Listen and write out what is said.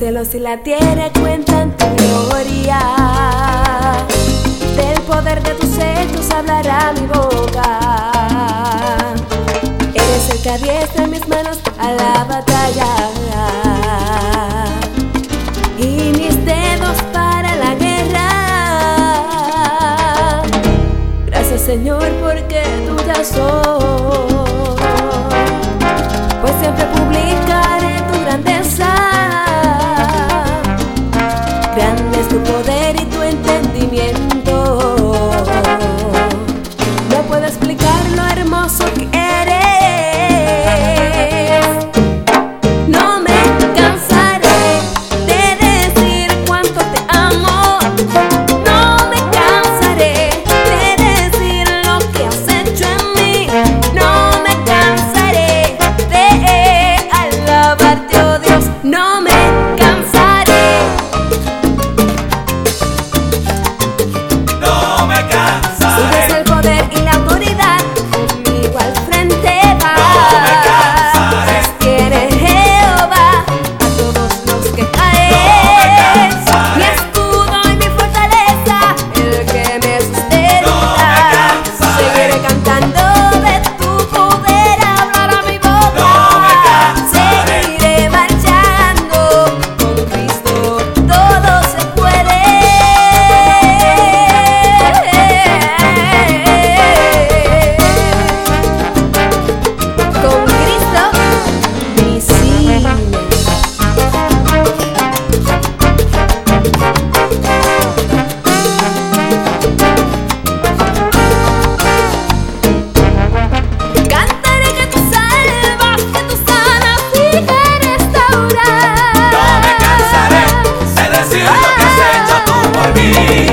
cielos y la tierra cuentan tu gloria. Del poder de tus hechos hablará mi boca. Eres el que adiestra mis manos a la batalla y mis dedos para la guerra. Gracias, Señor, porque tuya soy, pues siempre publicaré tu grandeza. Grande es tu poder y tu entendimiento. No puedo explicar lo hermoso que eres. No me cansaré de decir cuánto te amo. No me cansaré de decir lo que has hecho en mí. No me cansaré de alabarte, oh Dios. No me cansaré. No me cansaré. Tú eres el poder y la autoridad, conmigo al frente vas. No me cansaré. Sostiene Jehová a todos los que caen. No me cansaré. Mi escudo y mi fortaleza, el que me sustenta. No me cansaré. Seguiré cantando de tu poder, hablará mi boca. No me cansaré. Seguiré marchando, con Cristo todo se puede. Con Cristo mi sí. Cantaré que tú salvas, que tú sanas y que restauras. No me cansaré de decir lo que has hecho tú por mí.